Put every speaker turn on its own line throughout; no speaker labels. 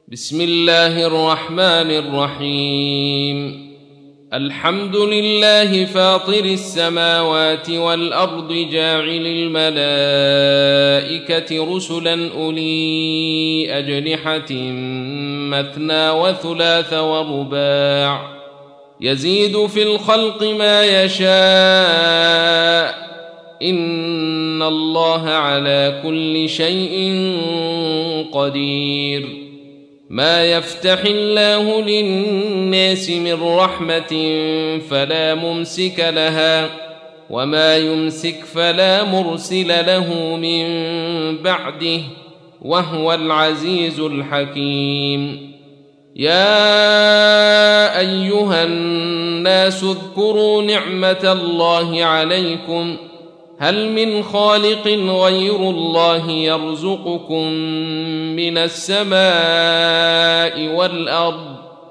بسم الله الرحمن الرحيم. الحمد لله فاطر السماوات والأرض جاعل الملائكة رسلا أولي أجنحة مثنى وثلاث ورباع يزيد في الخلق ما يشاء إن الله على كل شيء قدير. ما يفتح الله للناس من رحمة فلا ممسك لها وما يمسك فلا مرسل له من بعده وهو العزيز الحكيم. يا أيها الناس اذكروا نعمة الله عليكم هل من خالق غير الله يرزقكم من السماء والأرض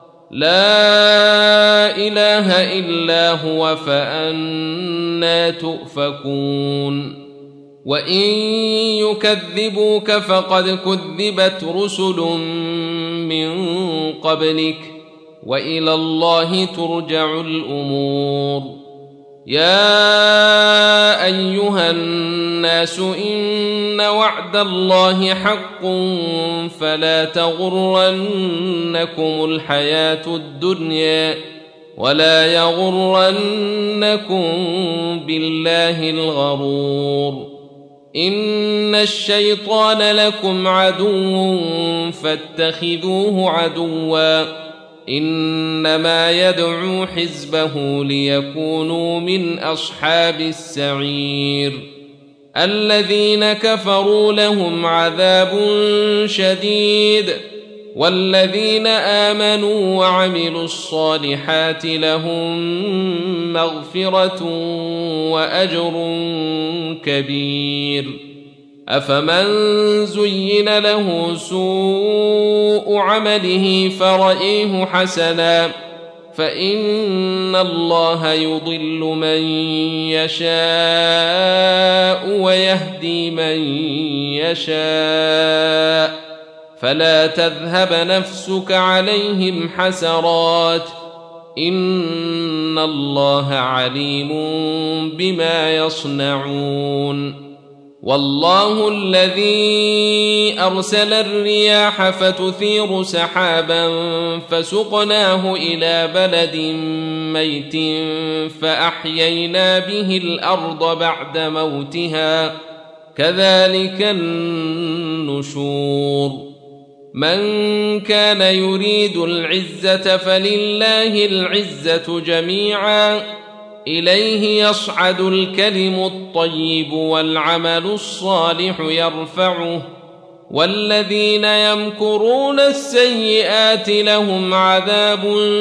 لا إله إلا هو فأنى تؤفكون. وإن يكذبوك فقد كذبت رسل من قبلك وإلى الله ترجع الأمور. يا أيها الناس إن وعد الله حق فلا تغرنكم الحياة الدنيا ولا يغرنكم بالله الغرور. إن الشيطان لكم عدو فاتخذوه عدوا إنما يدعو حزبه ليكونوا من أصحاب السعير. الذين كفروا لهم عذاب شديد والذين آمنوا وعملوا الصالحات لهم مغفرة وأجر كبير. أفمن زين له سوء عمله فرأيه حسنا فإن الله يضل من يشاء ويهدي من يشاء فلا تذهب نفسك عليهم حسرات إن الله عليم بما يصنعون. والله الذي أرسل الرياح فتثير سحابا فسقناه إلى بلد ميت فأحيينا به الأرض بعد موتها كذلك النشور. من كان يريد العزة فلله العزة جميعا إليه يصعد الكلم الطيب والعمل الصالح يرفعه والذين يمكرون السيئات لهم عذاب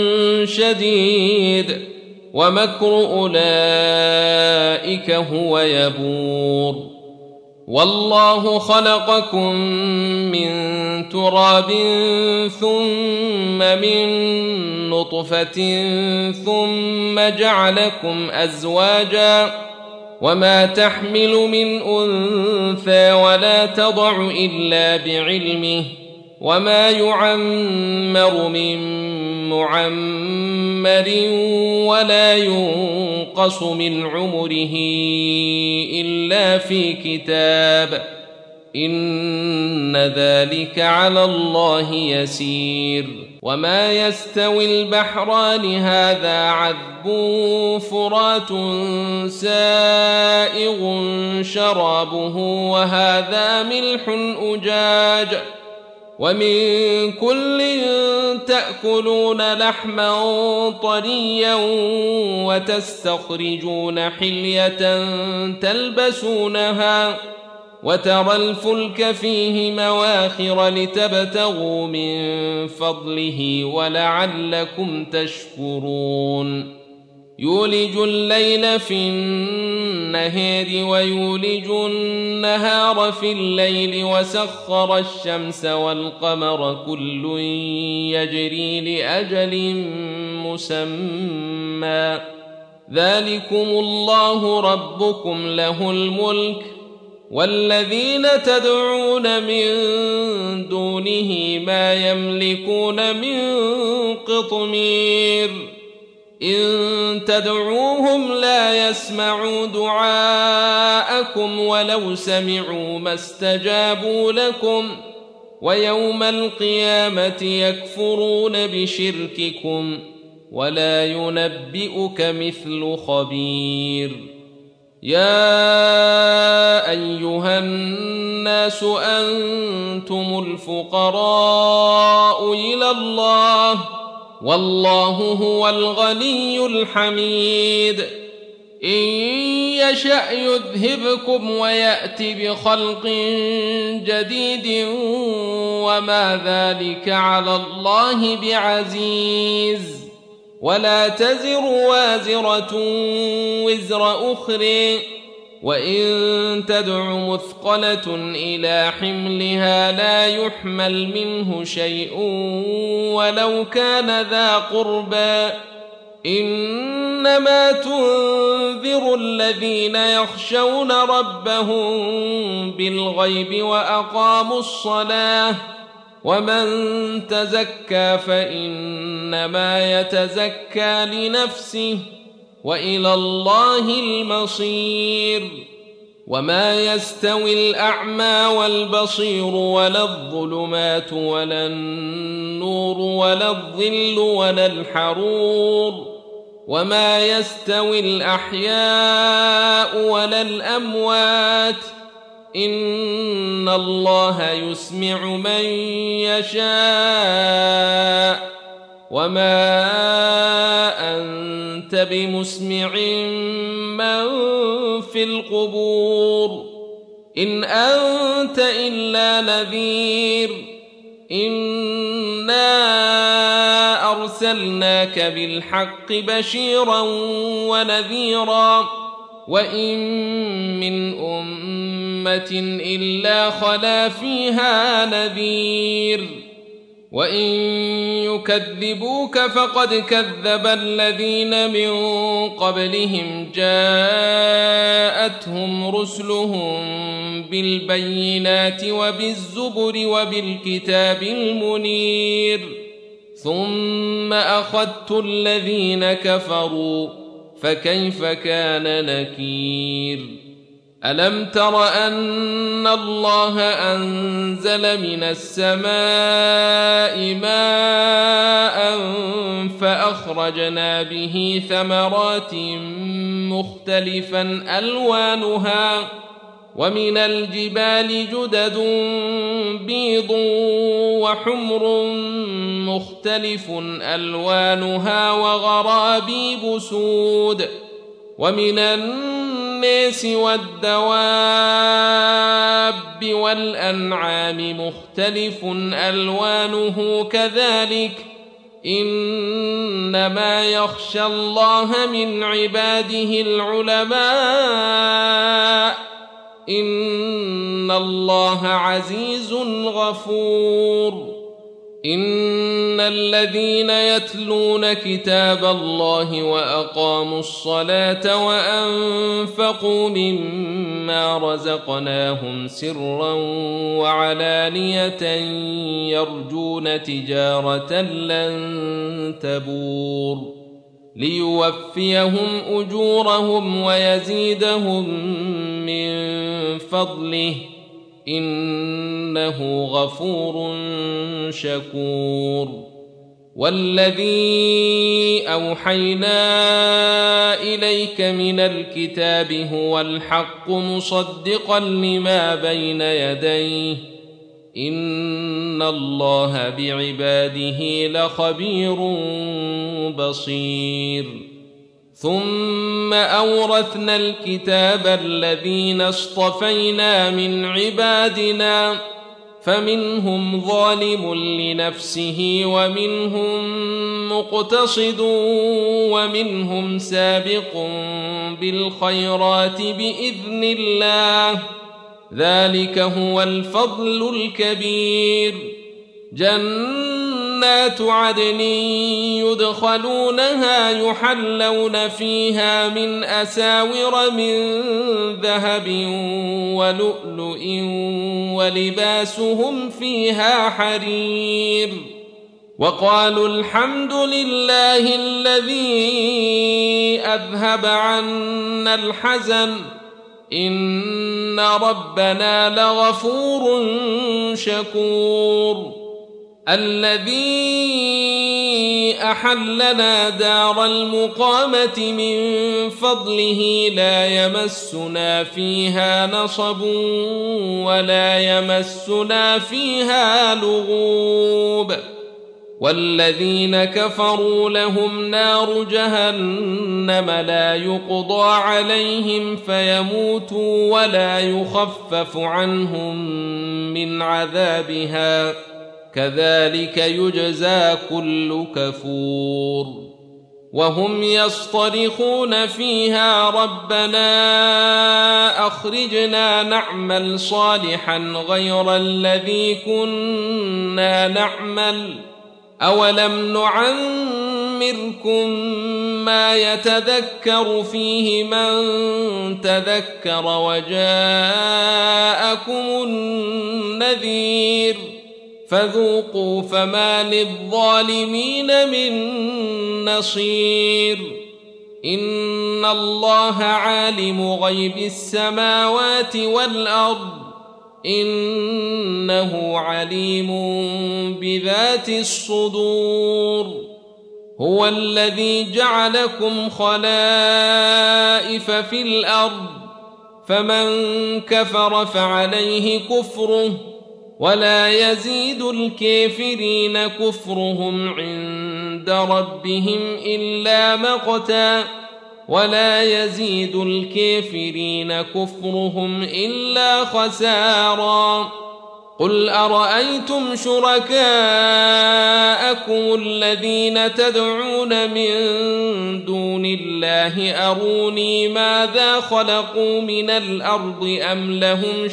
شديد ومكر أولئك هو يبور. والله خلقكم من تراب ثم من نطفة ثم جعلكم أزواجا وما تحمل من أنثى ولا تضع إلا بعلمه وما يعمر من معمر ولا ينقص من عمره إلا في كتاب إن ذلك على الله يسير. وما يستوي البحران هذا عذب فرات سائغ شرابه وهذا ملح أجاج ومن كل تأكلون لحما طريا وتستخرجون حلية تلبسونها وترى الفلك فيه مواخر لتبتغوا من فضله ولعلكم تشكرون. يولج الليل في النهار ويولج النهار في الليل وسخر الشمس والقمر كل يجري لأجل مسمى ذلكم الله ربكم له الملك والذين تدعون من دونه ما يملكون من قطمير إن تدعوهم لا يسمعوا دعاءكم ولو سمعوا ما استجابوا لكم ويوم القيامة يكفرون بشرككم ولا ينبئك مثل خبير يا أيها الناس أنتم الفقراء إلى الله والله هو الغني الحميد إن يشأ يذهبكم ويأت بخلق جديد وما ذلك على الله بعزيز ولا تزر وازرة وزر أخرى وإن تدع مثقلة إلى حملها لا يحمل منه شيء ولو كان ذا قربى إنما تنذر الذين يخشون ربهم بالغيب وأقاموا الصلاة ومن تزكى فإنما يتزكى لنفسه وإلى الله المصير وما يستوي الأعمى والبصير ولا الظلمات ولا النور ولا الظل ولا الحرور وما يستوي الأحياء ولا الأموات إن الله يسمع من يشاء وما أنت بمسمع من في القبور إن أنت إلا نذير إنا أرسلناك بالحق بشيرا ونذيرا وإن من أمة إلا خلا فيها نذير وإن يكذبوك فقد كذب الذين من قبلهم جاءتهم رسلهم بالبينات وبالزبر وبالكتاب المنير ثم أخذت الذين كفروا فكيف كان نكير ألم تر أن الله أنزل من السماء ماء فأخرجنا به ثمرات مختلفا ألوانها ومن الجبال جدد بيض وحمر مختلف ألوانها وغرابيب سود ومن الناس والدواب والأنعام مختلف ألوانه كذلك إنما يخشى الله من عباده العلماء إن الله عزيز غفور إن الذين يتلون كتاب الله وأقاموا الصلاة وأنفقوا مما رزقناهم سرا وعلانية يرجون تجارة لن تبور ليوفيهم أجورهم ويزيدهم من فضله إنه غفور شكور والذي أوحينا إليك من الكتاب هو الحق مصدقا لما بين يديه إن الله بعباده لخبير بصير ثم أورثنا الكتاب الذين اصطفينا من عبادنا فمنهم ظالم لنفسه ومنهم مقتصد ومنهم سابق بالخيرات بإذن الله ذلك هو الفضل الكبير جنات جنات عدن يدخلونها يحلون فيها من أساور من ذهب ولؤلؤ ولباسهم فيها حرير وقالوا الحمد لله الذي أذهب عنا الحزن إن ربنا لغفور شكور الذي أحلنا دار المقامة من فضله لا يمسنا فيها نصب ولا يمسنا فيها لغوب والذين كفروا لهم نار جهنم لا يقضى عليهم فيموتوا ولا يخفف عنهم من عذابها كذلك يجزى كل كفور وهم يصطرخون فيها ربنا أخرجنا نعمل صالحا غير الذي كنا نعمل أولم نعمركم ما يتذكر فيه من تذكر وجاءكم النذير فذوقوا فما للظالمين من نصير إن الله عالم غيب السماوات والأرض إنه عليم بذات الصدور هو الذي جعلكم خلائف في الأرض فمن كفر فعليه كفره ولا يزيد الكافرين كفرهم عند ربهم إلا مقتا ولا يزيد الكافرين كفرهم إلا خسارا قل أرأيتم شركاءكم الذين تدعون من دون الله أروني ماذا خلقوا من الأرض أم لهم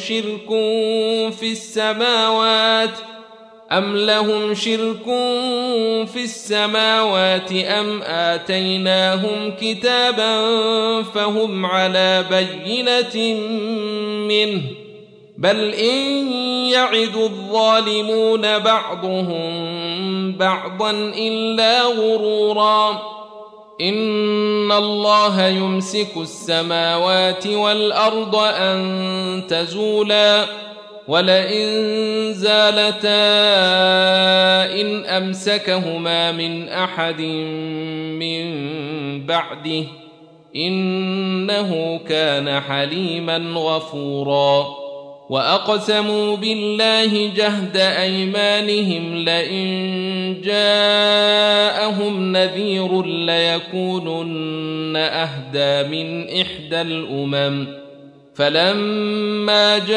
شرك في السماوات أم آتيناهم كتابا فهم على بينة منه بل إن يعد الظالمون بعضهم بعضا إلا غرورا إن الله يمسك السماوات والأرض أن تزولا ولئن زالتا إن أمسكهما من أحد من بعده إنه كان حليما غفورا وأقسموا بالله جهد أيمانهم لئن جاءهم نذير ليكونن أهدى من إحدى الأمم فلما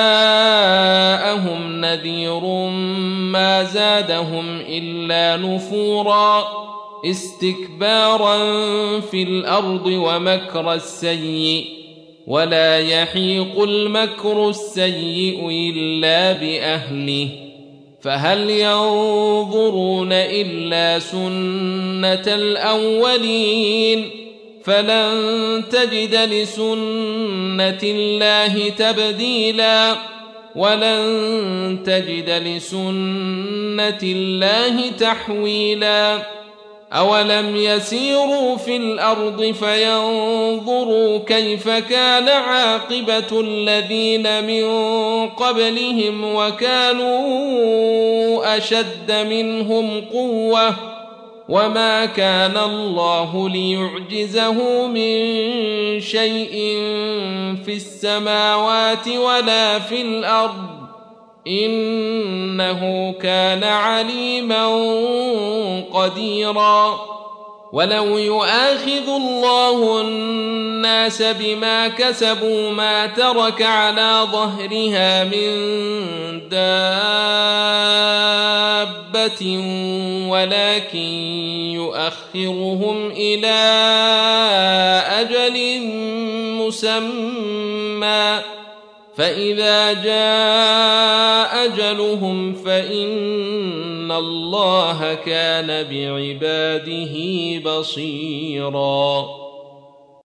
جاءهم نذير ما زادهم إلا نفورا استكبارا في الأرض ومكر السيء ولا يحيق المكر السيء إلا بأهله فهل ينظرون إلا سنة الأولين فلن تجد لسنة الله تبديلا ولن تجد لسنة الله تحويلا أولم يسيروا في الأرض فينظروا كيف كان عاقبة الذين من قبلهم وكانوا أشد منهم قوة وما كان الله ليعجزه من شيء في السماوات ولا في الأرض إنه كان عليما قديرا ولو يؤاخذ الله الناس بما كسبوا ما ترك على ظهرها من دابة ولكن يؤخرهم إلى أجل مسمى فإذا جاء أجلهم فإن الله كان بعباده بصيرا